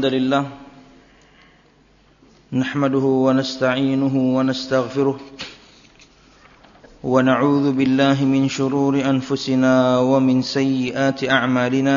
الحمد لله نحمده ونستعينه ونستغفره ونعوذ بالله من شرور أنفسنا ومن سيئات أعمالنا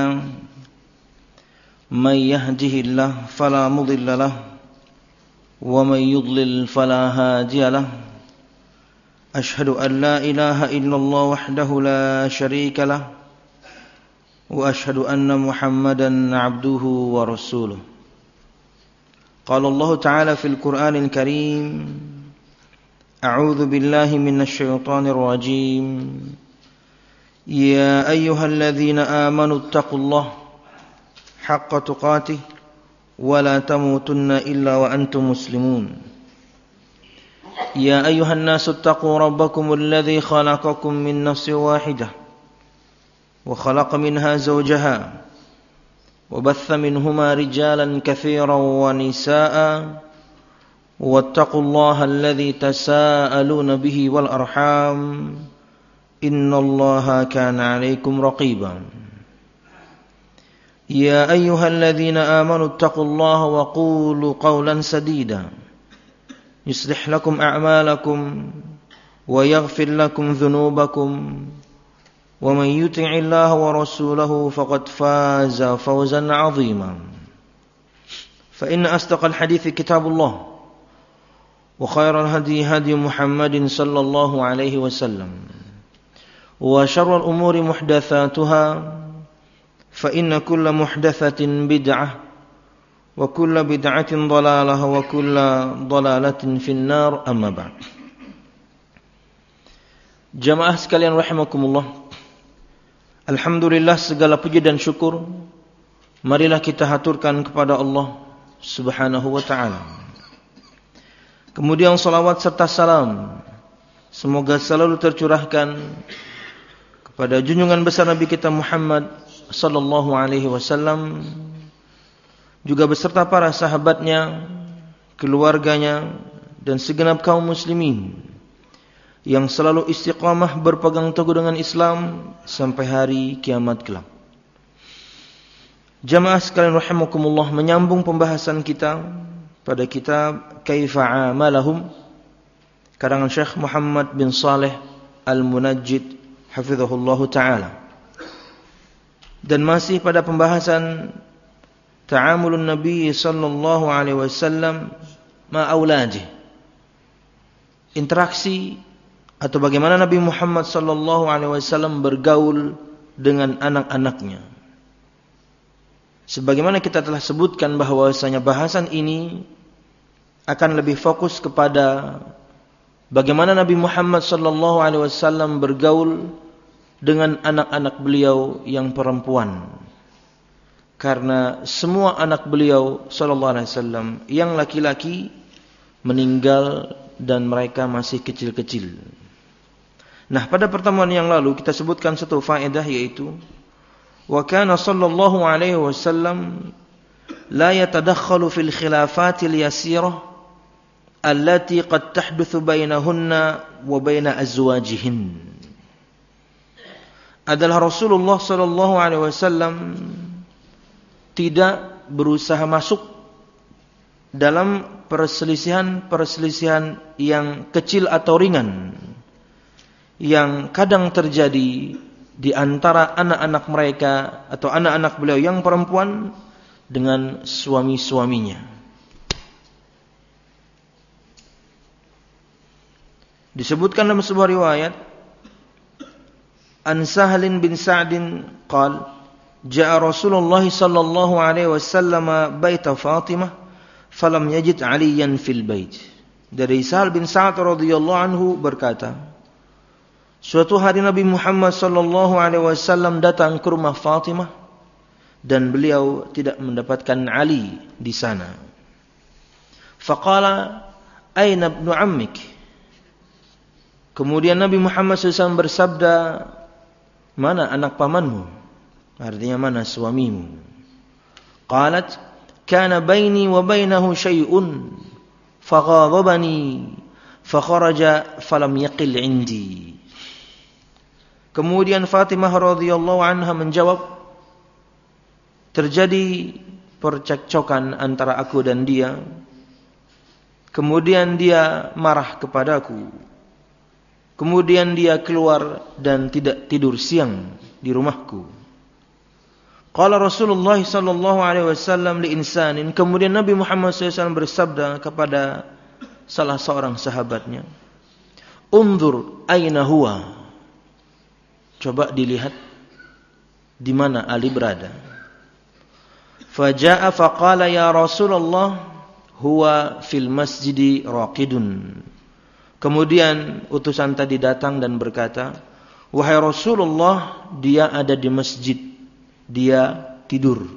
من يهده الله فلا مضل له ومن يضلل فلا هادي له أشهد أن لا إله إلا الله وحده لا شريك له وأشهد أن محمدا عبده ورسوله قال الله تعالى في القرآن الكريم أعوذ بالله من الشيطان الرجيم يا أيها الذين آمنوا اتقوا الله حق تقاته ولا تموتن إلا وأنتم مسلمون يا أيها الناس اتقوا ربكم الذي خلقكم من نفس واحدة وخلق منها زوجها وبث منهما رجالا كثيرا ونساء واتقوا الله الذي تساءلون به والأرحام إن الله كان عليكم رقيبا يا أيها الذين آمنوا اتقوا الله وقولوا قولا سديدا يصلح لكم أعمالكم ويغفر لكم ذنوبكم ومن يطع الله ورسوله فقد فاز فوزا عظيما فإن أصدق الحديث كتاب الله وخير الهدي هدي محمد صلى الله عليه وسلم وشر الأمور محدثاتها فإن كل محدثة بدعة وكل بدعة ضلالة وكل ضلالة في النار أما بعد. Jamaah sekalian rahimakumullah, alhamdulillah segala puji dan syukur marilah kita haturkan kepada Allah Subhanahu wa ta'ala. Kemudian salawat serta salam semoga selalu tercurahkan kepada junjungan besar Nabi kita Muhammad sallallahu alaihi wasallam, juga beserta para sahabatnya, keluarganya, dan segenap kaum muslimin yang selalu istiqamah berpegang teguh dengan Islam sampai hari kiamat kelak. Jamaah sekalian rahimakumullah, menyambung pembahasan kita pada kitab Kaifa Amalahum karangan Syekh Muhammad bin Saleh Al-Munajjid hafizahullahu ta'ala, dan masih pada pembahasan ta'amulun Nabi sallallahu alaihi wasallam ma auladi, interaksi atau bagaimana Nabi Muhammad sallallahu alaihi wasallam bergaul dengan anak-anaknya. Sebagaimana kita telah sebutkan bahwasanya bahasan ini akan lebih fokus kepada bagaimana Nabi Muhammad sallallahu alaihi wasallam bergaul dengan anak-anak beliau yang perempuan. Karena semua anak beliau sallallahu alaihi wasallam yang laki-laki meninggal dan mereka masih kecil-kecil. Nah, pada pertemuan yang lalu kita sebutkan satu faedah, yaitu wa kana sallallahu alaihi wasallam la yatadakhalu fil khilafatil yasirah allati qad tahdutsu bainahunna wa baina azwajihin. Adalah Rasulullah sallallahu alaihi wasallam tidak berusaha masuk dalam perselisihan yang kecil atau ringan yang kadang terjadi di antara anak-anak mereka atau anak-anak beliau yang perempuan dengan suami-suaminya. Disebutkan dalam sebuah riwayat an Sahlin bin Sa'din qala ja'a Rasulullah sallallahu alaihi wasallam baita Fatimah falam yajid Aliyan fil bait. Dari Sahal bin Sa'ad radhiyallahu anhu berkata, suatu hari Nabi Muhammad sallallahu alaihi wasallam datang ke rumah Fatimah dan beliau tidak mendapatkan Ali di sana. Faqala aina ibnu ammik? Kemudian Nabi Muhammad SAW bersabda, mana anak pamanmu? Artinya mana suamimu? Qalat kana baini wa bainahu syai'un faghadabani fakharaja falam yaqil indi. Kemudian Fatimah radhiyallahu anha menjawab, terjadi percekcokan antara aku dan dia. Kemudian dia marah kepadaku. Kemudian dia keluar dan tidak tidur siang di rumahku. Qala Rasulullah sallallahu alaihi wasallam li insanin, kemudian Nabi Muhammad SAW bersabda kepada salah seorang sahabatnya, "Unzur aina huwa." Coba dilihat di mana Ali berada. Faja'a faqala ya Rasulullah huwa fil masjidi raqidun. Kemudian utusan tadi datang dan berkata, "Wahai Rasulullah, dia ada di masjid. Dia tidur."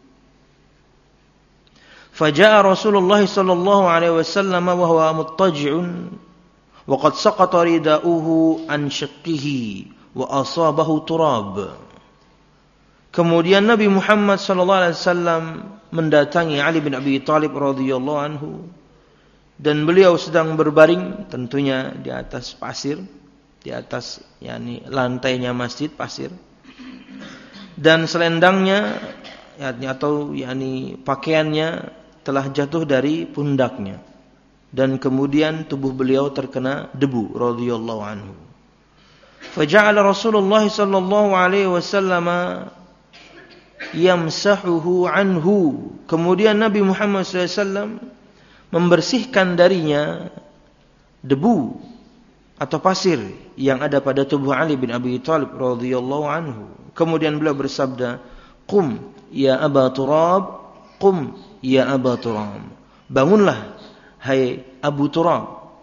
Faja'a Rasulullah sallallahu alaihi wasallam wa huwa muttaji'un wa qad saqata ridauhu an shaqqihi wa asabahu turab. Kemudian Nabi Muhammad sallallahu alaihi wasallam mendatangi Ali bin Abi Thalib radhiyallahu anhu dan beliau sedang berbaring tentunya di atas pasir, di atas lantainya masjid pasir. Dan selendangnya atau pakaiannya telah jatuh dari pundaknya dan kemudian tubuh beliau terkena debu radhiyallahu anhu. Faja'ala Rasulullah sallallahu alaihi wasallam yamsahuhu anhu. Kemudian Nabi Muhammad SAW membersihkan darinya debu atau pasir yang ada pada tubuh Ali bin Abi Thalib radhiyallahu anhu. Kemudian beliau bersabda, "Qum ya Aba Turab, qum ya Aba Turab." Bangunlah hai Abu Turab,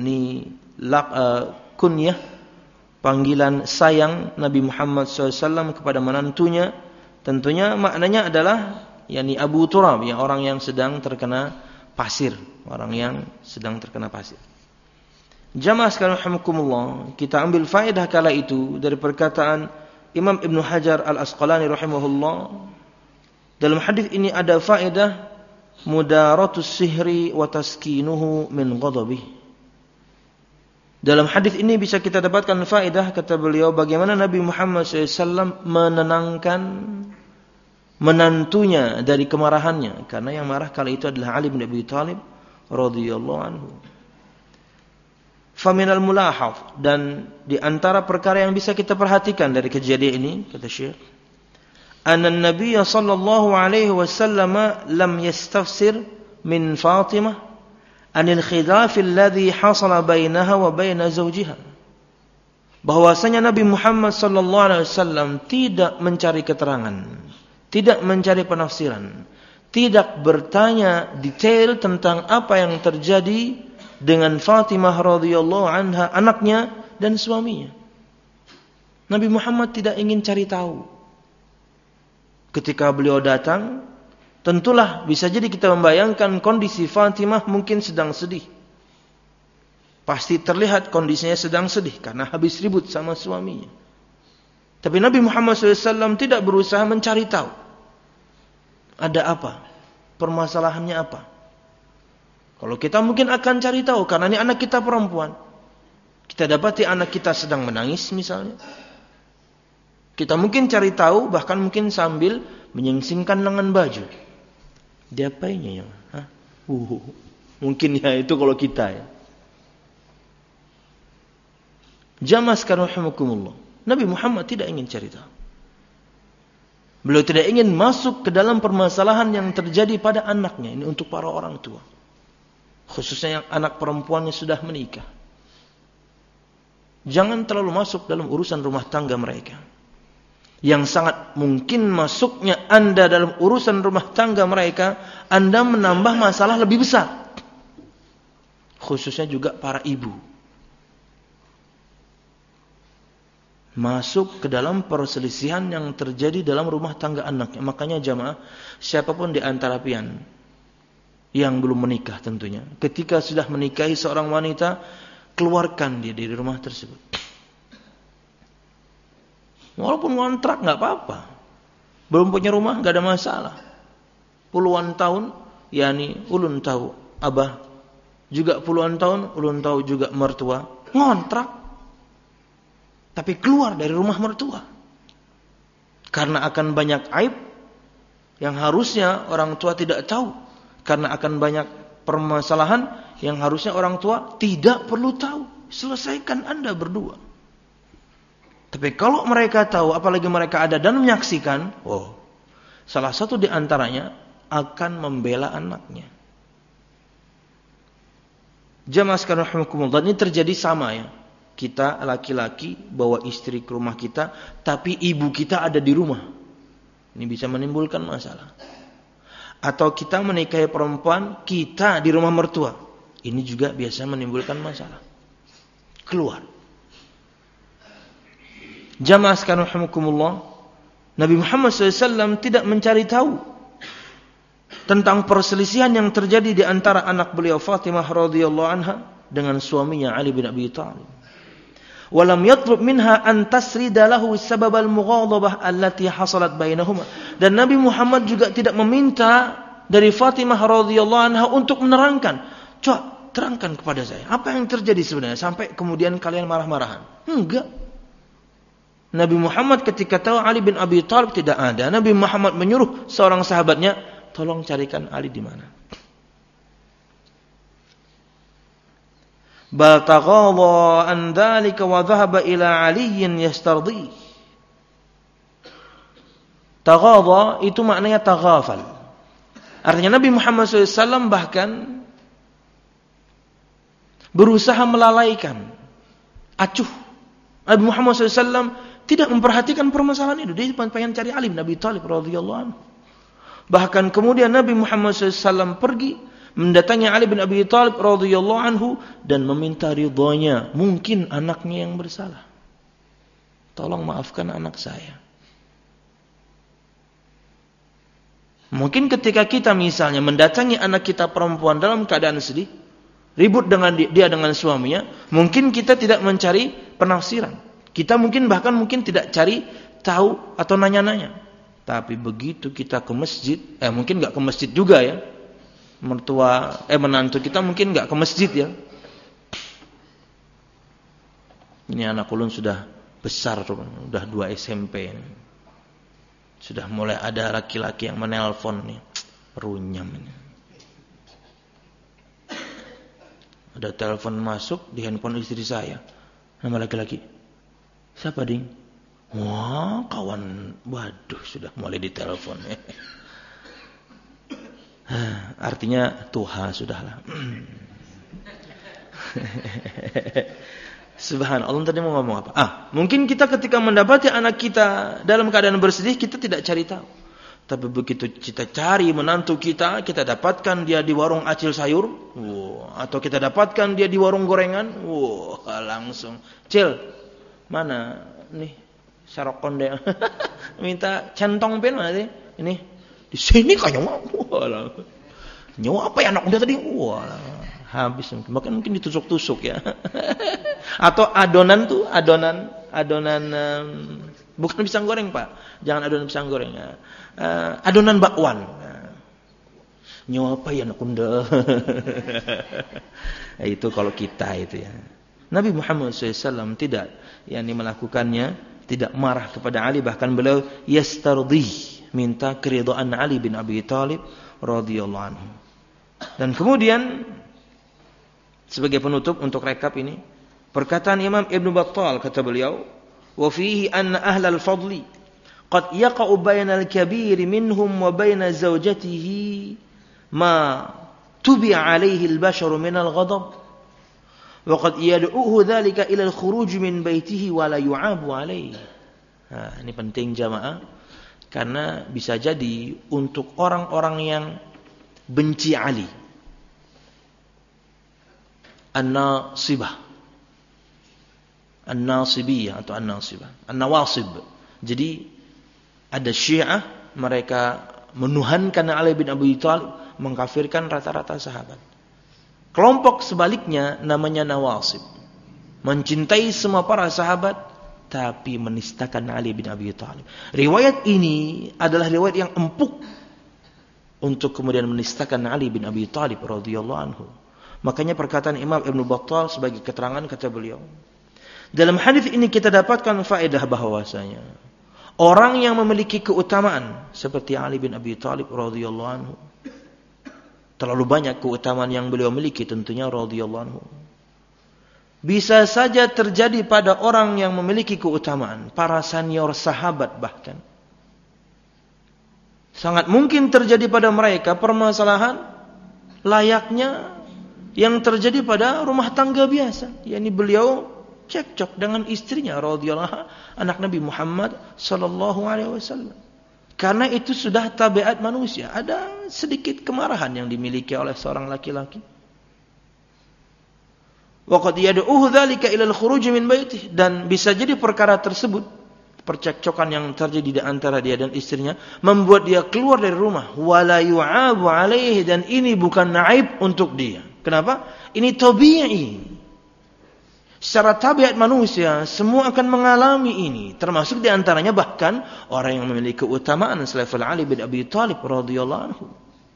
kunyah panggilan sayang Nabi Muhammad SAW kepada menantunya. Tentunya maknanya adalah Abu Turab, orang yang sedang terkena pasir, orang yang sedang terkena pasir. Jamaah sekalian rahimakumullah, kita ambil faedah kala itu dari perkataan Imam Ibn Hajar Al-Asqalani rahimahullah. Dalam hadis ini ada faedah mudaratus sihri wa taskinuhu min ghadabih. Dalam hadis ini bisa kita dapatkan faedah, kata beliau, bagaimana Nabi Muhammad SAW menenangkan menantunya dari kemarahannya, karena yang marah kala itu adalah Ali bin Abi Thalib radhiyallahu anhu. Faminal mulahaf, dan di antara perkara yang bisa kita perhatikan dari kejadian ini, kata Syekh, anna an-nabiy sallallahu alaihi wasallam lam yastafsir min Fatimah anil khilaf alladhi hasala bainaha wa bain zawjiha. Bahwasanya Nabi Muhammad sallallahu alaihi wasallam tidak mencari keterangan, tidak mencari penafsiran, tidak bertanya detail tentang apa yang terjadi dengan Fatimah radhiyallahu anha, anaknya dan suaminya. Nabi Muhammad tidak ingin cari tahu. Ketika beliau datang, tentulah bisa jadi kita membayangkan kondisi Fatimah mungkin sedang sedih. Pasti terlihat kondisinya sedang sedih karena habis ribut sama suaminya. Tapi Nabi Muhammad SAW tidak berusaha mencari tahu. Ada apa? Permasalahannya apa? Kalau kita mungkin akan cari tahu, karena ini anak kita perempuan. Kita dapati anak kita sedang menangis misalnya. Kita mungkin cari tahu, bahkan mungkin sambil menyingsingkan lengan baju. Diapainya ya? Mungkin ya itu kalau kita ya. Jamaah sekalian rahimakumullah, Nabi Muhammad tidak ingin cari tahu. Beliau tidak ingin masuk ke dalam permasalahan yang terjadi pada anaknya. Ini untuk para orang tua, khususnya yang anak perempuannya sudah menikah. Jangan terlalu masuk dalam urusan rumah tangga mereka. Yang sangat mungkin masuknya Anda dalam urusan rumah tangga mereka, Anda menambah masalah lebih besar. Khususnya juga para ibu. Masuk ke dalam perselisihan yang terjadi dalam rumah tangga anaknya. Makanya jamaah, siapapun di antara pian yang belum menikah tentunya, ketika sudah menikahi seorang wanita, keluarkan dia dari rumah tersebut. Walaupun kontrak nggak apa-apa, belum punya rumah nggak ada masalah. Puluhan tahun, ulun tahu abah, juga puluhan tahun ulun tahu juga mertua ngontrak, tapi keluar dari rumah mertua karena akan banyak aib, yang harusnya orang tua tidak tahu karena akan banyak permasalahan yang harusnya orang tua tidak perlu tahu. Selesaikan Anda berdua. Tapi kalau mereka tahu, apalagi mereka ada dan menyaksikan, salah satu di antaranya akan membela anaknya. Jamaah sekalian rahimakumullah, ini terjadi sama ya. Kita laki-laki bawa istri ke rumah kita, tapi ibu kita ada di rumah. Ini bisa menimbulkan masalah. Atau kita menikahi perempuan, kita di rumah mertua. Ini juga biasa menimbulkan masalah. Keluar. Jamaah sekalian rahimakumullah, Nabi Muhammad SAW tidak mencari tahu tentang perselisihan yang terjadi di antara anak beliau Fatimah radhiyallahu anha dengan suaminya Ali bin Abi Thalib. Walam yatlub minha an tasrida lahu sabab al-mughadabah allati hasalat bainahuma. Dan Nabi Muhammad juga tidak meminta dari Fatimah radhiyallahu anha untuk menerangkan, "Coba terangkan kepada saya, apa yang terjadi sebenarnya sampai kemudian kalian marah-marahan?" Enggak. Nabi Muhammad ketika tahu Ali bin Abi Thalib tidak ada, Nabi Muhammad menyuruh seorang sahabatnya, "Tolong carikan Ali di mana." Bal taghadha an dzalika wa dhahaba ila Aliyin yastardi. Taghadha itu maknanya taghafal. Artinya Nabi Muhammad SAW bahkan berusaha melalaikan, acuh. Nabi Muhammad SAW tidak memperhatikan permasalahan itu. Dia pengen cari Ali bin Abi Thalib radhiyallahu anhu. Bahkan kemudian Nabi Muhammad SAW pergi mendatangi Ali bin Abi Thalib radhiyallahu anhu dan meminta ridhonya. Mungkin anaknya yang bersalah. Tolong maafkan anak saya. Mungkin ketika kita misalnya mendatangi anak kita perempuan dalam keadaan sedih, ribut dengan dia dengan suaminya, mungkin kita tidak mencari penafsiran. Kita mungkin tidak cari tahu atau nanya-nanya. Tapi begitu kita ke masjid, mungkin enggak ke masjid juga ya. Menantu kita mungkin enggak ke masjid ya. Ini anak ulun sudah besar, sudah 2 SMP. Sudah mulai ada laki-laki yang menelpon nih. Runyam ini. Ada telepon masuk di handphone istri saya. Nama laki-laki. Siapa, Ding? Wah, kawan. Waduh, sudah mulai ditelepon. Artinya Tuhan sudahlah. Subhanallah, tadi mau ngomong apa? Mungkin kita ketika mendapati anak kita dalam keadaan bersedih, kita tidak cari tahu. Tapi begitu kita cari menantu kita dapatkan dia di warung acil sayur, atau kita dapatkan dia di warung gorengan, langsung, "Cil, mana nih sarok konde?" Minta centong pen mana sih? Ini di sini kayaknya nyawa apa ya anak muda tadi? Habis mungkin ditusuk-tusuk ya. Atau adonan bukan pisang goreng, Pak. Jangan adonan pisang goreng ya. Adonan bakwan. Nyawa apa ya anak muda? Itu kalau kita itu ya. Nabi Muhammad SAW tidak melakukannya, tidak marah kepada Ali, bahkan beliau yastardih, minta keridhaan Ali bin Abi Thalib radhiyallahu anhu. Dan kemudian sebagai penutup untuk rekap ini, perkataan Imam Ibn Battal kata beliau, "Wa fihi anna ahlal fadli qad yaqa'u bainal kabir minhum wa baina zawjatihi ma tubi'a alaihi al-basharu min al-ghadab wa qad yad'uhu dhalika ila al-khuruj min baitihi wa la yu'abu alaihi." Ini penting jamaah, karena bisa jadi untuk orang-orang yang benci Ali, an-nasibah, an-nasibiyah atau an-nasibah, an-nawasib. Jadi ada Syiah, mereka menuhankan Ali bin Abi Thalib, mengkafirkan rata-rata sahabat. Kelompok sebaliknya namanya nawasib, mencintai semua para sahabat tapi menistakan Ali bin Abi Thalib. Riwayat ini adalah riwayat yang empuk untuk kemudian menistakan Ali bin Abi Thalib radhiyallahu anhu. Makanya perkataan Imam Ibn Battal sebagai keterangan kata beliau, dalam hadis ini kita dapatkan faedah bahwasanya Orang yang memiliki keutamaan seperti Ali bin Abi Thalib radhiyallahu anhu. Terlalu banyak keutamaan yang beliau miliki tentunya radhiyallahu anhu. Bisa saja terjadi pada orang yang memiliki keutamaan, para senior sahabat bahkan. Sangat mungkin terjadi pada mereka permasalahan layaknya yang terjadi pada rumah tangga biasa. yakni beliau cekcok dengan istrinya radhiyallahu anha, anak Nabi Muhammad sallallahu alaihi wasallam. Karena itu sudah tabiat manusia, ada sedikit kemarahan yang dimiliki oleh seorang laki-laki. Wa qad yad'uhu dzalika ila al-khuruj min baitihi, dan bisa jadi perkara tersebut, percekcokan yang terjadi di antara dia dan istrinya, membuat dia keluar dari rumah. Wala yu'abu alaihi, dan ini bukan aib untuk dia. Kenapa? Ini tabi'i. Secara tabiat manusia, semua akan mengalami ini. Termasuk di antaranya bahkan orang yang memiliki keutamaan selevel Ali bin Abi Thalib radhiyallahu anhu.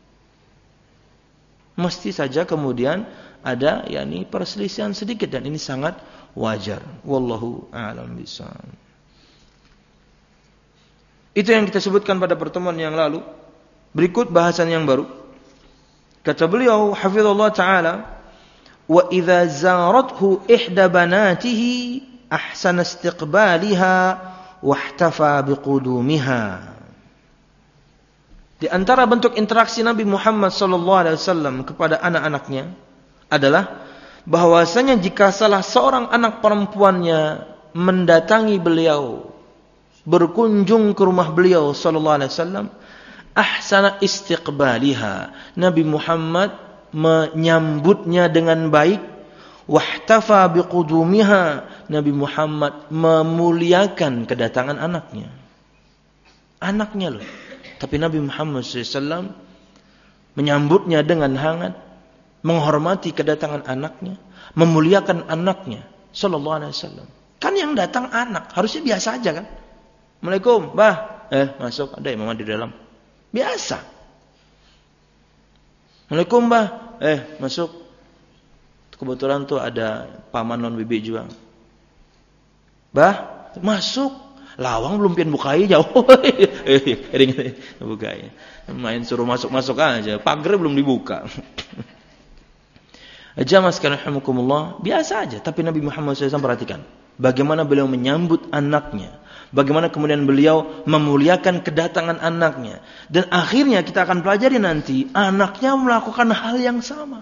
Mesti saja kemudian ada perselisihan sedikit, dan ini sangat wajar. Wallahu a'lam bishawab. Itu yang kita sebutkan pada pertemuan yang lalu. Berikut bahasan yang baru. Kata beliau hafizallahu taala, wa idza zarathu ihda banatihi ahsana istiqbaliha wahtafa biqudumiha. Di antara bentuk interaksi Nabi Muhammad sallallahu alaihi wasallam kepada anak-anaknya adalah bahwasanya jika salah seorang anak perempuannya mendatangi beliau, berkunjung ke rumah beliau sallallahu alaihi wasallam, ahsana istiqbaliha, Nabi Muhammad menyambutnya dengan baik, wahtafa biqudumiha, Nabi Muhammad memuliakan kedatangan anaknya. Anaknya loh, tapi Nabi Muhammad SAW menyambutnya dengan hangat, menghormati kedatangan anaknya, memuliakan anaknya sallallahu alaihi wasallam. Kan yang datang anak, harusnya biasa aja kan? Assalamualaikum, Bah. Masuk, ada imam di dalam. Biasa. Assalamualaikum, Bah. Masuk. Kebetulan tuh ada paman non bibi juga. Bah, masuk. Lawang belum pian bukai jauh. Bukai. Main suruh masuk-masuk aja. Pagar belum dibuka. Jamaah sekalian rahimakumullah, biasa aja. Tapi Nabi Muhammad SAW perhatikan bagaimana beliau menyambut anaknya, bagaimana kemudian beliau memuliakan kedatangan anaknya, dan akhirnya kita akan pelajari nanti anaknya melakukan hal yang sama.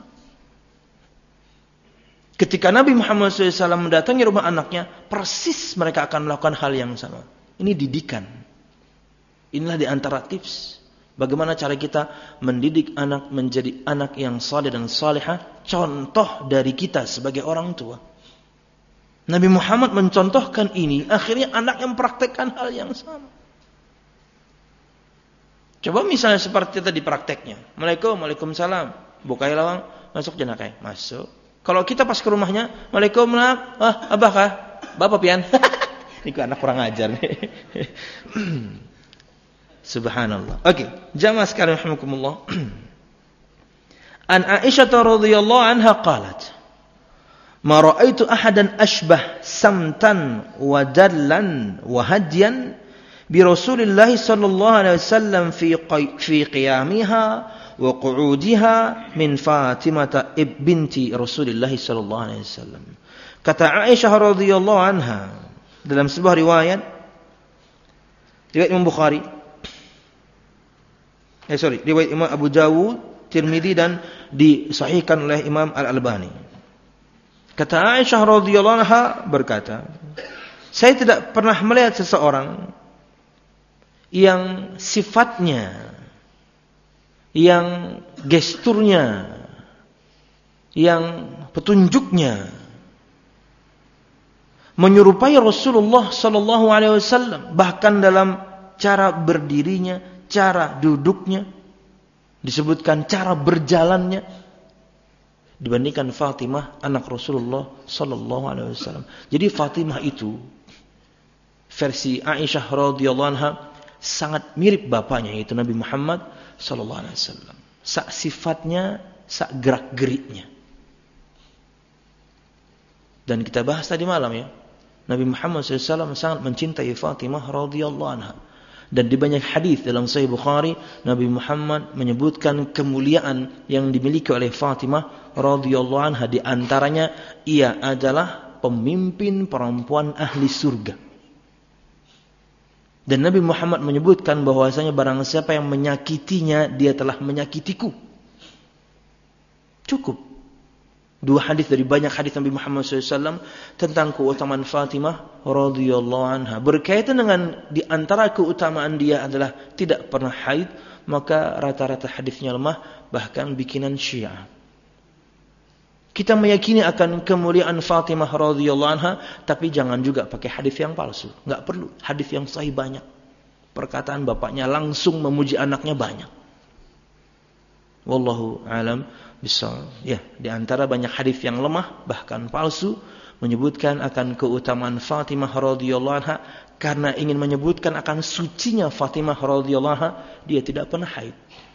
Ketika Nabi Muhammad SAW mendatangi rumah anaknya, persis mereka akan melakukan hal yang sama. Ini didikan. Inilah di antara tips bagaimana cara kita mendidik anak menjadi anak yang saleh dan salihah, contoh dari kita sebagai orang tua. Nabi Muhammad mencontohkan ini, akhirnya anak yang mempraktekkan hal yang sama. Coba misalnya seperti tadi prakteknya. Waalaikumsalam. Bukai lawang, masuk jenakai. Masuk. Kalau kita pas ke rumahnya, Waalaikumsalam. Abah kah? Bapak pian. Ini anak kurang ajar nih. Subhanallah. Oke, jamaah sekalian rahimakumullah. An Aisyah radhiyallahu anha qalat, "Ma ra'aitu ahadan ashbah samtan wa dallan wa hadyan bi Rasulillah sallallahu alaihi wasallam fi qiyamiha wa qu'udiha min Fatimah binti Rasulillah sallallahu alaihi wasallam." Kata Aisyah radhiyallahu anha dalam sebuah riwayat Imam Bukhari, riwayat Imam Abu Dawud, Tirmidzi, dan disahihkan oleh Imam Al-Albani. Kata Aisyah radhiyallahu anha berkata, saya tidak pernah melihat seseorang yang sifatnya, yang gesturnya, yang petunjuknya menyerupai Rasulullah sallallahu alaihi wasallam, bahkan dalam cara berdirinya, cara duduknya, disebutkan cara berjalannya, dibandingkan Fatimah anak Rasulullah sallallahu alaihi wasallam. Jadi Fatimah itu versi Aisyah radhiyallahu anha sangat mirip bapaknya, yaitu Nabi Muhammad sallallahu alaihi wasallam. Sak sifatnya, sak gerak-geriknya. Dan kita bahas tadi malam ya, Nabi Muhammad SAW sangat mencintai Fatimah radhiyallahu anha. Dan di banyak hadis dalam Sahih Bukhari, Nabi Muhammad menyebutkan kemuliaan yang dimiliki oleh Fatimah radhiyallahu anha. Di antaranya, ia adalah pemimpin perempuan ahli surga. Dan Nabi Muhammad menyebutkan bahwasanya barang siapa yang menyakitinya, dia telah menyakitiku. Cukup. 2 hadis dari banyak hadis Nabi Muhammad SAW tentang keutamaan Fatimah radhiyallahu anha. Berkaitan dengan di antara keutamaan dia adalah tidak pernah haid, maka rata-rata hadisnya lemah, bahkan bikinan Syiah. Kita meyakini akan kemuliaan Fatimah radhiyallahu anha, tapi jangan juga pakai hadis yang palsu. Enggak perlu. Hadis yang sahih banyak. Perkataan bapaknya langsung memuji anaknya banyak. Wallahu alam bisawab. Ya, di antara banyak hadis yang lemah bahkan palsu menyebutkan akan keutamaan Fatimah radhiyallahu anha karena ingin menyebutkan akan sucinya Fatimah radhiyallahu anha, dia tidak pernah haid.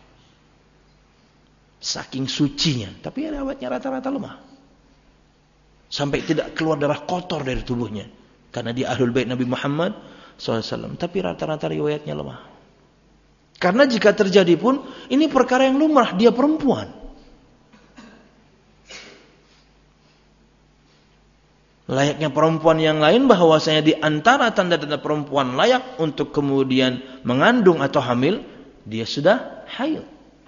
Saking sucinya, tapi riwayatnya rata-rata lemah. Sampai tidak keluar darah kotor dari tubuhnya karena dia ahlul bait Nabi Muhammad SAW, tapi rata-rata riwayatnya lemah. Karena jika terjadi pun, ini perkara yang lumrah, dia perempuan. Layaknya perempuan yang lain, bahwasanya di antara tanda-tanda perempuan layak untuk kemudian mengandung atau hamil, dia sudah haid.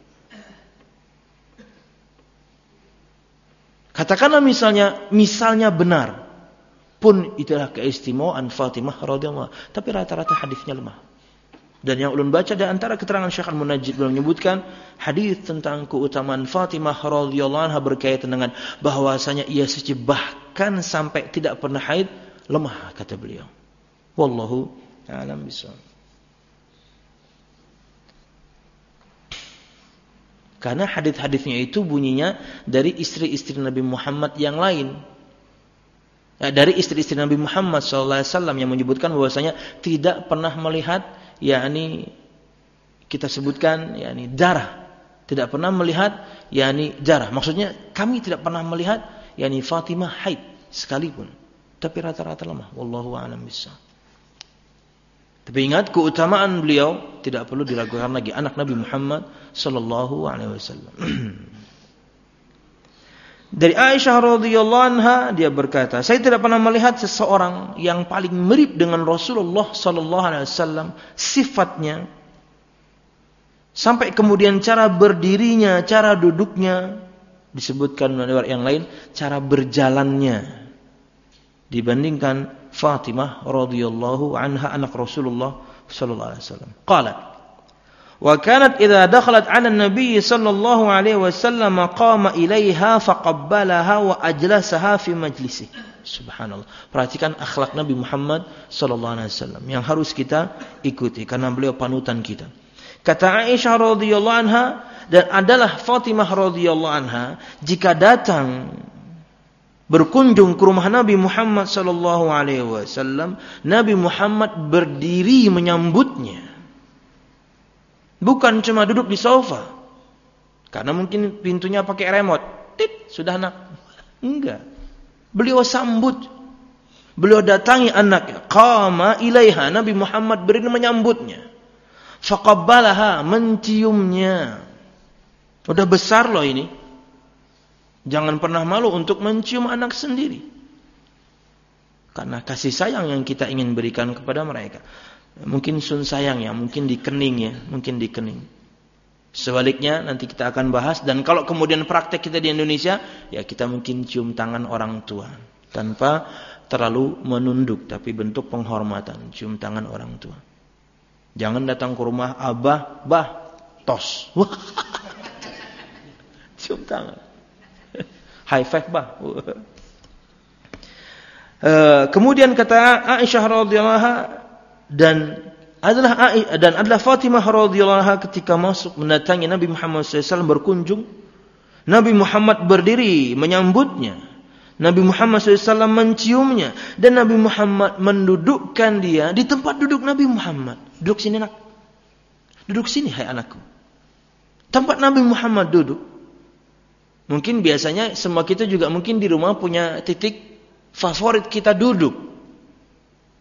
Katakanlah misalnya benar, pun itulah keistimewaan Fatimah radhiyallahu anha, tapi rata-rata hadisnya lemah. Dan yang ulun baca di antara keterangan Syekh Al-Munajjid beliau menyebutkan hadis tentang keutamaan Fatimah radhiyallahu anha berkaitan dengan bahwasanya ia suci bahkan sampai tidak pernah haid, lemah kata beliau. Wallahu a'lam bishawab. Karena hadis-hadisnya itu bunyinya dari istri-istri Nabi Muhammad yang lain. Dari istri-istri Nabi Muhammad SAW yang menyebutkan bahwasanya tidak pernah melihat, yakni kita sebutkan yakni darah, tidak pernah melihat yakni darah. Maksudnya kami tidak pernah melihat yakni Fatimah haid sekalipun, tapi rata-rata lemah. Wallahu a'lam bishawab. Tapi ingat, keutamaan beliau tidak perlu diragukan lagi, anak Nabi Muhammad sallallahu alaihi wasallam. Dari Aisyah radhiyallahu anha, dia berkata, saya tidak pernah melihat seseorang yang paling mirip dengan Rasulullah sallallahu alaihi wasallam sifatnya, sampai kemudian cara berdirinya, cara duduknya, disebutkan oleh yang lain cara berjalannya, dibandingkan Fatimah radhiyallahu anha, anak Rasulullah sallallahu alaihi wasallam. Qalat, wa kanat idza dakhalat 'ala an-nabiy sallallahu alaihi wasallam qama ilaiha faqabbalaha wa ajlasaha fi majlisihi. Subhanallah. Perhatikan akhlak Nabi Muhammad sallallahu alaihi wasallam yang harus kita ikuti karena beliau panutan kita. Kata Aisyah radhiyallahu anha, dan adalah Fatimah radhiyallahu anha jika datang berkunjung ke rumah Nabi Muhammad sallallahu alaihi wasallam, Nabi Muhammad berdiri menyambutnya. Bukan cuma duduk di sofa. Karena mungkin pintunya pakai remote. Tit, sudah nak. Enggak. Beliau sambut. Beliau datangi anaknya. Qama ilaiha, Nabi Muhammad berdiri menyambutnya. Faqabbalaha, menciumnya. Udah besar loh ini. Jangan pernah malu untuk mencium anak sendiri. Karena kasih sayang yang kita ingin berikan kepada mereka. Mungkin sun sayang ya, mungkin di kening ya, mungkin di kening. Sebaliknya nanti kita akan bahas, dan kalau kemudian praktek kita di Indonesia, ya kita mungkin cium tangan orang tua. Tanpa terlalu menunduk, tapi bentuk penghormatan, cium tangan orang tua. Jangan datang ke rumah abah, bah, tos. Cium tangan. High five bah. Kemudian kata Aisyah radhiyallahu anha, dan adalah Fatimah radhiyallahu anha ketika masuk mendatangi Nabi Muhammad SAW berkunjung, Nabi Muhammad berdiri menyambutnya, Nabi Muhammad SAW menciumnya, dan Nabi Muhammad mendudukkan dia di tempat duduk Nabi Muhammad. Duduk sini nak, duduk sini hai anakku. Tempat Nabi Muhammad duduk. Mungkin biasanya semua kita juga mungkin di rumah punya titik favorit kita duduk.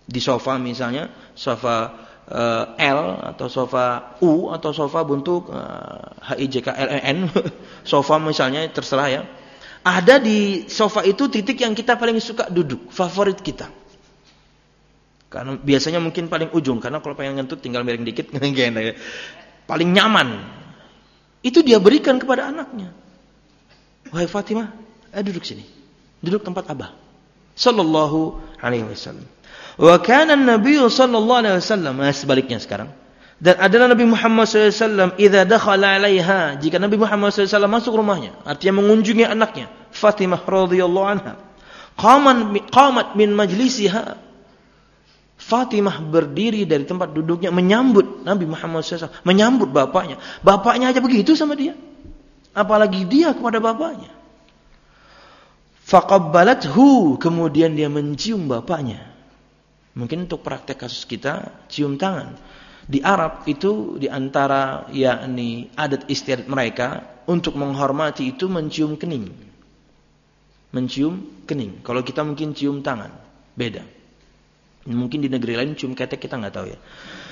Di sofa misalnya, sofa L atau sofa U atau sofa bentuk HIJKLEN, sofa misalnya, terserah ya. Ada di sofa itu titik yang kita paling suka duduk, favorit kita. Karena biasanya mungkin paling ujung, karena kalau pengen ngentut tinggal miring dikit, paling nyaman. Itu dia berikan kepada anaknya. Wahai Fatimah, duduk sini. Duduk tempat Abah. Sallallahu alaihi wasallam. Wa kana an-nabiy sallallahu alaihi wasallam, sebaliknya sekarang. Dan adalah Nabi Muhammad SAW idza dakhala 'alaiha, jika Nabi Muhammad SAW masuk rumahnya, artinya mengunjungi anaknya Fatimah radhiyallahu anha, qamat min majlisiha, Fatimah berdiri dari tempat duduknya menyambut Nabi Muhammad SAW, menyambut bapaknya. Bapaknya aja begitu sama dia, apalagi dia kepada bapaknya. Faqabbalathu, kemudian dia mencium bapaknya. Mungkin untuk praktek kasus kita, cium tangan. Di Arab itu di antara yakni adat istiadat mereka untuk menghormati itu mencium kening. Mencium kening. Kalau kita mungkin cium tangan, beda. Mungkin di negeri lain cium ketek kita nggak tahu ya.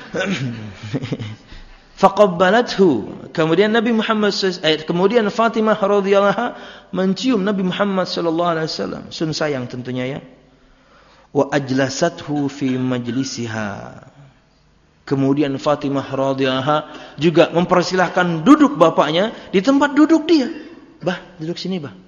Faqabbalathu. Kemudian Nabi Muhammad kemudian Fatimah radhiyallahu anha mencium Nabi Muhammad sallallahu alaihi wasallam. Sun sayang tentunya ya. Wa ajlasathu fi majlisiha. Kemudian Fatimah radhiyallahu anha juga mempersilahkan duduk bapaknya di tempat duduk dia. Bah, duduk sini, Bah.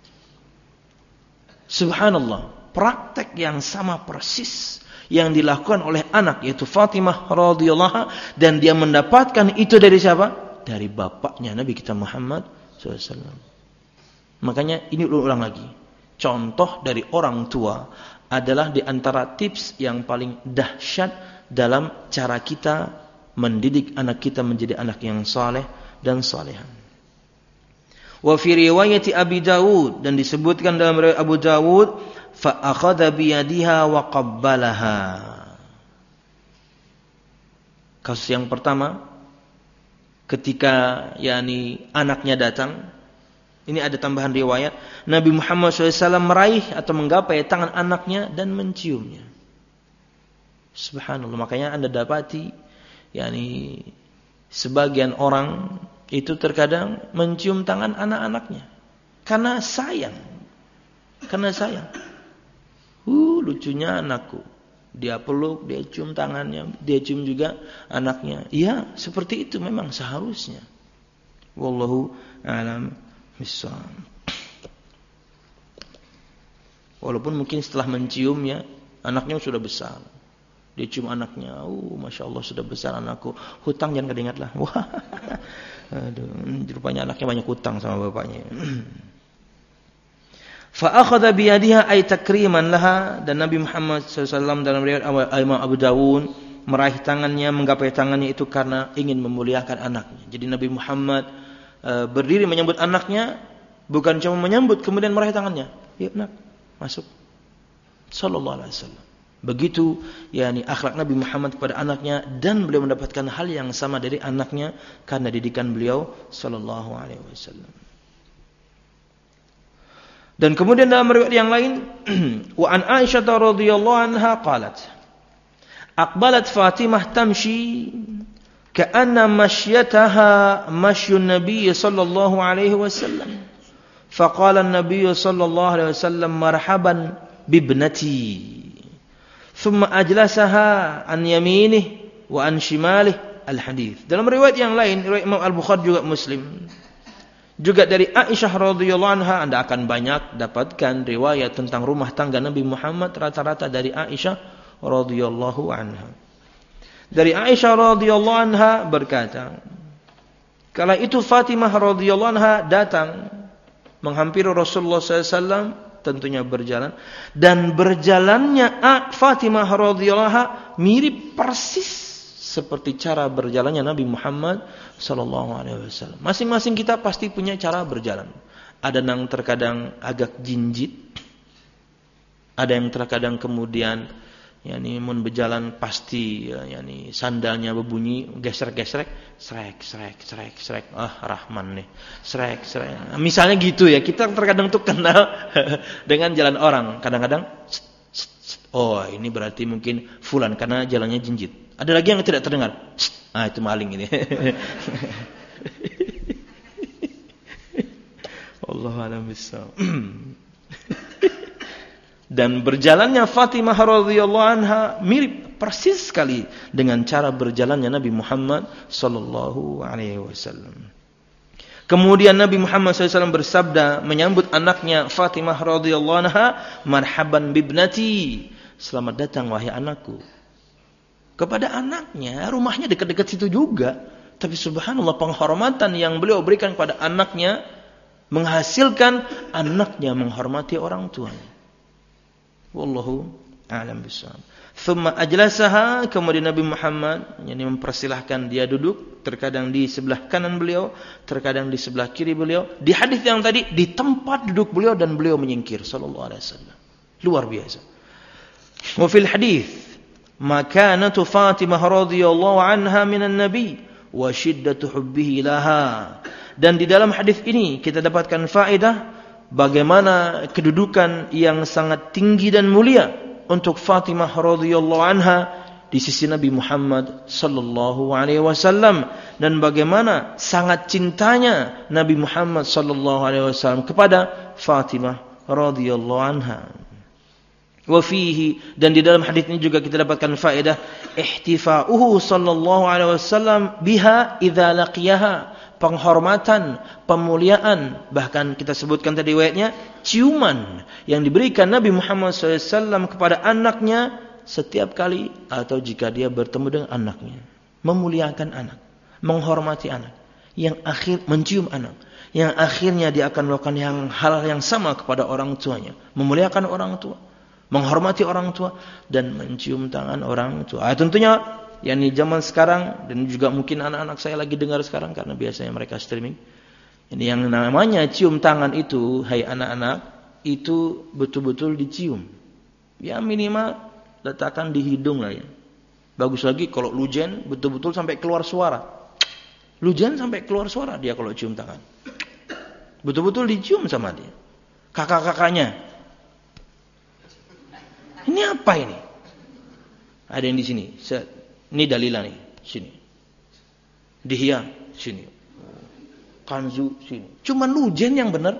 Subhanallah, praktek yang sama persis yang dilakukan oleh anak yaitu Fatimah radhiyallahu anha, dan dia mendapatkan itu dari siapa? Dari bapaknya Nabi kita Muhammad SAW. Makanya ini ulang lagi. Contoh dari orang tua adalah di antara tips yang paling dahsyat dalam cara kita mendidik anak kita menjadi anak yang saleh dan salihah. Wa fi riwayat Abi Dawud, dan disebutkan dalam riwayat Abu Dawud, fa akhadha bi yadiha wa qabbalaha. Kasus yang pertama ketika yakni anaknya datang, ini ada tambahan riwayat, Nabi Muhammad SAW meraih atau menggapai tangan anaknya dan menciumnya. Subhanallah, makanya Anda dapati yakni sebagian orang itu terkadang mencium tangan anak-anaknya karena sayang. Karena sayang. Lucunya anakku. Dia peluk, dia cium tangannya, dia cium juga anaknya. Iya, seperti itu memang seharusnya. Wallahu a'lam bishawab. Walaupun mungkin setelah menciumnya anaknya sudah besar. Dia cium anaknya, Masya Allah sudah besar anakku. Hutang jangan keingat lah. Wah, aduh, rupanya anaknya banyak hutang sama bapaknya. Fa akhadha bi yadiha ay takriman laha, dan Nabi Muhammad SAW dalam riwayat Imam Abu Dawud meraih tangannya, menggapai tangannya itu karena ingin memuliakan anaknya. Jadi Nabi Muhammad berdiri menyambut anaknya, bukan cuma menyambut kemudian meraih tangannya. Ya, nak, masuk. Sallallahu alaihi wasallam. Begitu yakni akhlak Nabi Muhammad kepada anaknya, dan beliau mendapatkan hal yang sama dari anaknya karena didikan beliau sallallahu alaihi wasallam. Dan kemudian dalam riwayat yang lain, wa an Aisyah radhiyallahu anha qalat, aqbalat Fatimah tamshi ka'anna mashyataha mashyun nabiy sallallahu alaihi wasallam. Faqala an-nabiy sallallahu alaihi wasallam marhaban bibnati. Thumma ajlasaha an yaminih wa an shimalih, al-hadits. Dalam riwayat yang lain, riwayat Imam Al-Bukhari juga Muslim, juga dari Aisyah radhiyallahu anha, Anda akan banyak dapatkan riwayat tentang rumah tangga Nabi Muhammad rata-rata dari Aisyah radhiyallahu anha. Dari Aisyah radhiyallahu anha berkata, kala itu Fatimah radhiyallahu anha datang menghampiri Rasulullah SAW, tentunya berjalan, dan berjalannya Fatimah radhiyallahu anha mirip persis seperti cara berjalannya Nabi Muhammad sallallahu alaihi wasallam. Masing-masing kita pasti punya cara berjalan. Ada yang terkadang agak jinjit, ada yang terkadang kemudian yakni mun berjalan pasti yakni sandalnya berbunyi gesrek-gesrek, srek. Rahman nih. Srek. Misalnya gitu ya. Kita terkadang tuh kenal dengan jalan orang. Kadang-kadang Oh, ini berarti mungkin fulan karena jalannya jinjit. Ada lagi yang tidak terdengar. Ah, itu maling ini. Allahu a'lam bissawab. Dan berjalannya Fatimah radhiyallahu anha mirip persis sekali dengan cara berjalannya Nabi Muhammad sallallahu alaihi wasallam. Kemudian Nabi Muhammad SAW bersabda menyambut anaknya Fatimah radhiyallahu anha, "Marhaban bibnati." Selamat datang wahai anakku. Kepada anaknya, rumahnya dekat-dekat situ juga. Tapi subhanallah, penghormatan yang beliau berikan kepada anaknya menghasilkan anaknya menghormati orang tuanya. Wallahu a'lam bishawab. Thumma ajlasaha, kemudian Nabi Muhammad mempersilahkan dia duduk, terkadang di sebelah kanan beliau, terkadang di sebelah kiri beliau. Di hadis yang tadi di tempat duduk beliau dan beliau menyingkir sallallahu alaihi wasallam. Luar biasa. Wa fil hadis, makanatu Fatimah radhiyallahu anha minan nabi wa shiddatu hubbihi laha. Dan di dalam hadis ini kita dapatkan faedah bagaimana kedudukan yang sangat tinggi dan mulia untuk Fatimah radhiyallahu anha di sisi Nabi Muhammad sallallahu alaihi wasallam, dan bagaimana sangat cintanya Nabi Muhammad sallallahu alaihi wasallam kepada Fatimah radhiyallahu anha. Wa fihi, dan di dalam hadis ini juga kita dapatkan faedah ihtifa'uhu sallallahu alaihi wasallam biha idza laqiyaha, penghormatan, pemuliaan, bahkan kita sebutkan tadi riwayatnya, ciuman yang diberikan Nabi Muhammad SAW kepada anaknya setiap kali atau jika dia bertemu dengan anaknya. Memuliakan anak, menghormati anak, yang akhir mencium anak, yang akhirnya dia akan melakukan hal yang sama kepada orang tuanya, memuliakan orang tua, menghormati orang tua, dan mencium tangan orang tua. Tentunya yakni zaman sekarang, dan juga mungkin anak-anak saya lagi dengar sekarang karena biasanya mereka streaming. Ini yang namanya cium tangan itu, hai anak-anak, itu betul-betul dicium. Ya minimal letakkan di hidung lah ya. Bagus lagi kalau lujen betul-betul sampai keluar suara. Lujen sampai keluar suara dia kalau cium tangan. Betul-betul dicium sama dia. Kakak-kakaknya. Ini apa ini? Ada yang di sini. Ini Dalila nih, sini. Dihya, sini. Kanzu, sini. Cuma lujen yang benar.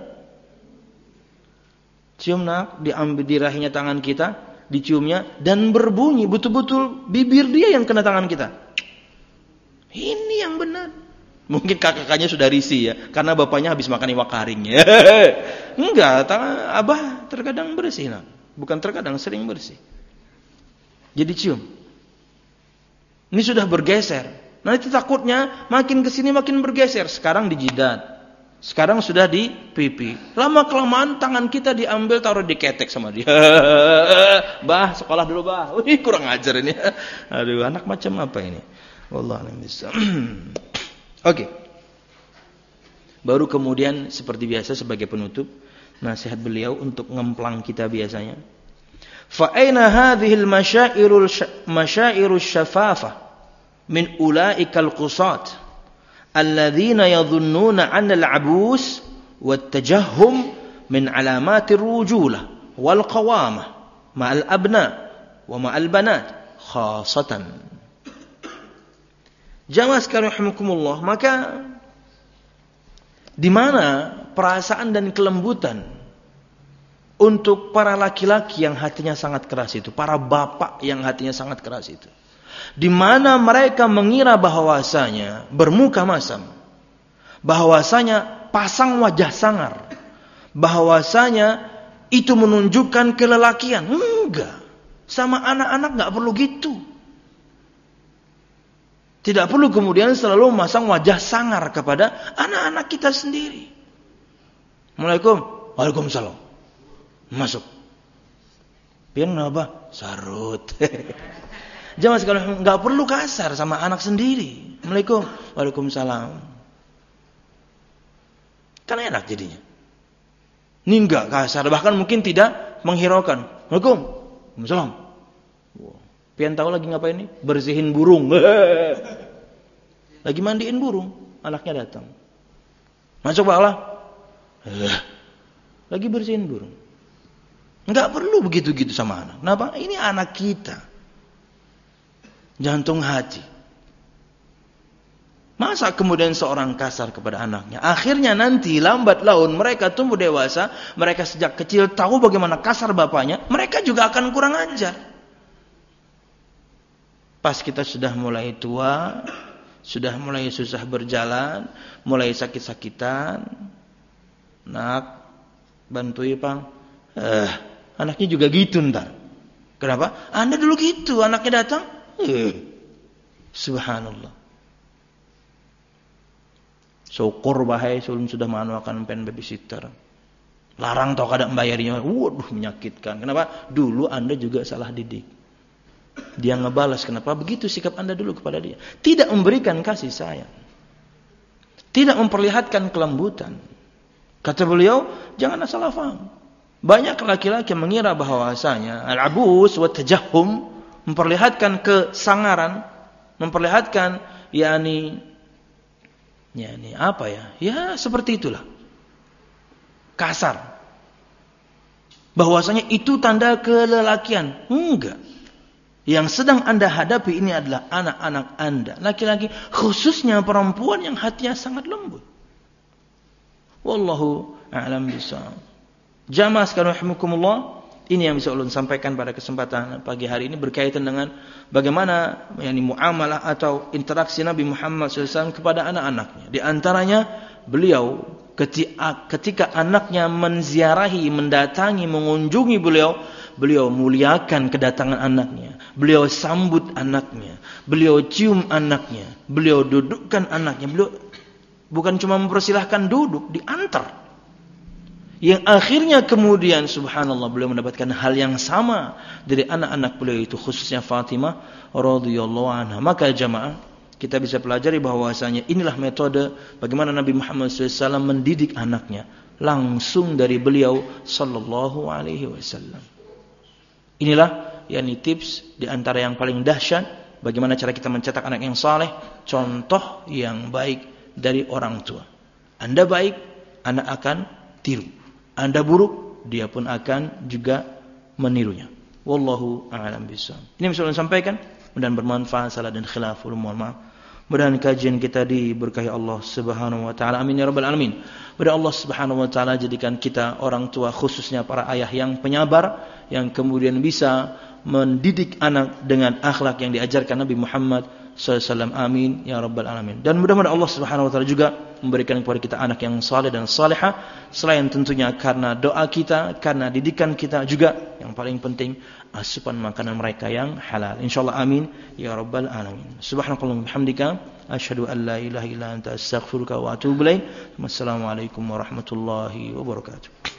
Cium nak, diambil di rahimnya tangan kita, diciumnya, dan berbunyi, betul-betul bibir dia yang kena tangan kita. Ini yang benar. Mungkin kakak-kakaknya sudah risih ya, karena bapaknya habis makan iwak karing ya. Enggak, tangan abah terkadang bersih nak. Bukan terkadang, sering bersih. Jadi cium. Ini sudah bergeser. Nanti takutnya makin kesini makin bergeser. Sekarang di jidat. Sekarang sudah di pipi. Lama-kelamaan tangan kita diambil taruh di ketek sama dia. Bah, sekolah dulu bah. Wih, kurang ajar ini. Aduh, anak macam apa ini? Wallahu a'lam bishawab. Oke. Baru kemudian seperti biasa sebagai penutup, nasihat beliau untuk ngemplang kita biasanya. فَأَيْنَ هَذِهِ الْمَشَائِرُ الشَّفَافَةِ مِنْ أُولَئِكَ الْقُصَاةِ الَّذِينَ يَظُنُّونَ أَنَّ الْعَبُوسَ وَالتَّجَهُّمَ مِنْ عَلَامَاتِ الرُّجُولَةِ وَالْقَوَامَةِ مَعَ الْأَبْنَاءِ وَمَعَ الْبَنَاتِ خَاصَةً. Jamaah sekalian rahimakumullah, maka di mana perasaan dan kelembutan untuk para laki-laki yang hatinya sangat keras itu, para bapak yang hatinya sangat keras itu, di mana mereka mengira bahwasanya bermuka masam, bahwasanya pasang wajah sangar, bahwasanya itu menunjukkan kelelakian. Enggak, sama anak-anak enggak perlu gitu. Tidak perlu kemudian selalu memasang wajah sangar kepada anak-anak kita sendiri. Assalamualaikum. Waalaikumsalam. Masuk. Pian apa? Sarut. Jangan sekali enggak perlu kasar sama anak sendiri. Assalamualaikum. Waalaikumsalam. Kan enak jadinya. Ini enggak kasar, bahkan mungkin tidak menghiraukan. Assalamualaikum. Waalaikumsalam. Pian tahu lagi ngapain ini? Bersihin burung. Lagi mandiin burung, anaknya datang. Masuk Pak Allah. Lagi bersihin burung. Enggak perlu begitu-gitu sama anak. Kenapa? Ini anak kita. Jantung hati. Masa kemudian seorang kasar kepada anaknya? Akhirnya nanti lambat laun mereka tumbuh dewasa, mereka sejak kecil tahu bagaimana kasar bapaknya, mereka juga akan kurang ajar. Pas kita sudah mulai tua, sudah mulai susah berjalan, mulai sakit-sakitan, nak, bantuin Pang. Anaknya juga gitu ntar. Kenapa? Anda dulu gitu, anaknya datang. Subhanallah. Syukur bahaya sulun sudah manuakan pen babysitter. Larang tau kada membayarinya. Waduh menyakitkan. Kenapa? Dulu Anda juga salah didik. Dia ngebalas. Kenapa? Begitu sikap Anda dulu kepada dia. Tidak memberikan kasih sayang. Tidak memperlihatkan kelembutan. Kata beliau, jangan salah faham. Banyak laki-laki mengira bahwasanya al-abus wa tajahhum, memperlihatkan kesangaran, memperlihatkan yakni apa ya? Ya seperti itulah. Kasar. Bahwasanya itu tanda kelelakian. Enggak. Yang sedang Anda hadapi ini adalah anak-anak Anda. Laki-laki, khususnya perempuan yang hatinya sangat lembut. Wallahu a'lam bishawab. Jamaah sekalian rahimakumullah. Ini yang bisa ulun sampaikan pada kesempatan pagi hari ini berkaitan dengan bagaimana muamalah atau interaksi Nabi Muhammad SAW kepada anak-anaknya. Di antaranya beliau ketika anaknya menziarahi, mendatangi, mengunjungi beliau muliakan kedatangan anaknya. Beliau sambut anaknya. Beliau cium anaknya. Beliau dudukkan anaknya. Beliau bukan cuma mempersilahkan duduk, diantar. Yang akhirnya kemudian subhanallah beliau mendapatkan hal yang sama dari anak-anak beliau itu, khususnya Fatimah radhiyallahu anha. Maka jamaah, kita bisa pelajari bahwasanya inilah metode bagaimana Nabi Muhammad SAW mendidik anaknya langsung dari beliau sallallahu alaihi wasallam. Inilah tips di antara yang paling dahsyat bagaimana cara kita mencetak anak yang saleh, contoh yang baik dari orang tua. Anda baik, anak akan tiru. Anda buruk, dia pun akan juga menirunya. Wallahu a'lam bishawab. Ini bisa saya sampaikan, mudah-mudahan bermanfaat, salah dan khilaf, mohon maaf. Mudah-mudahan kajian kita diberkahi Allah Subhanahu wa taala. Amin ya rabbal alamin. Mudah Allah Subhanahu wa taala jadikan kita orang tua, khususnya para ayah yang penyabar, yang kemudian bisa mendidik anak dengan akhlak yang diajarkan Nabi Muhammad SAW. Amin ya rabbal alamin. Dan mudah-mudahan Allah Subhanahu wa taala juga memberikan kepada kita anak yang saleh dan salihah, selain tentunya karena doa kita, karena didikan kita juga yang paling penting asupan makanan mereka yang halal. Insyaallah amin ya rabbal alamin. Subhanakallahumma bihamdika asyhadu an la ilaha illa anta astaghfiruka wa atubu ilaik. Wassalamualaikum warahmatullahi wabarakatuh.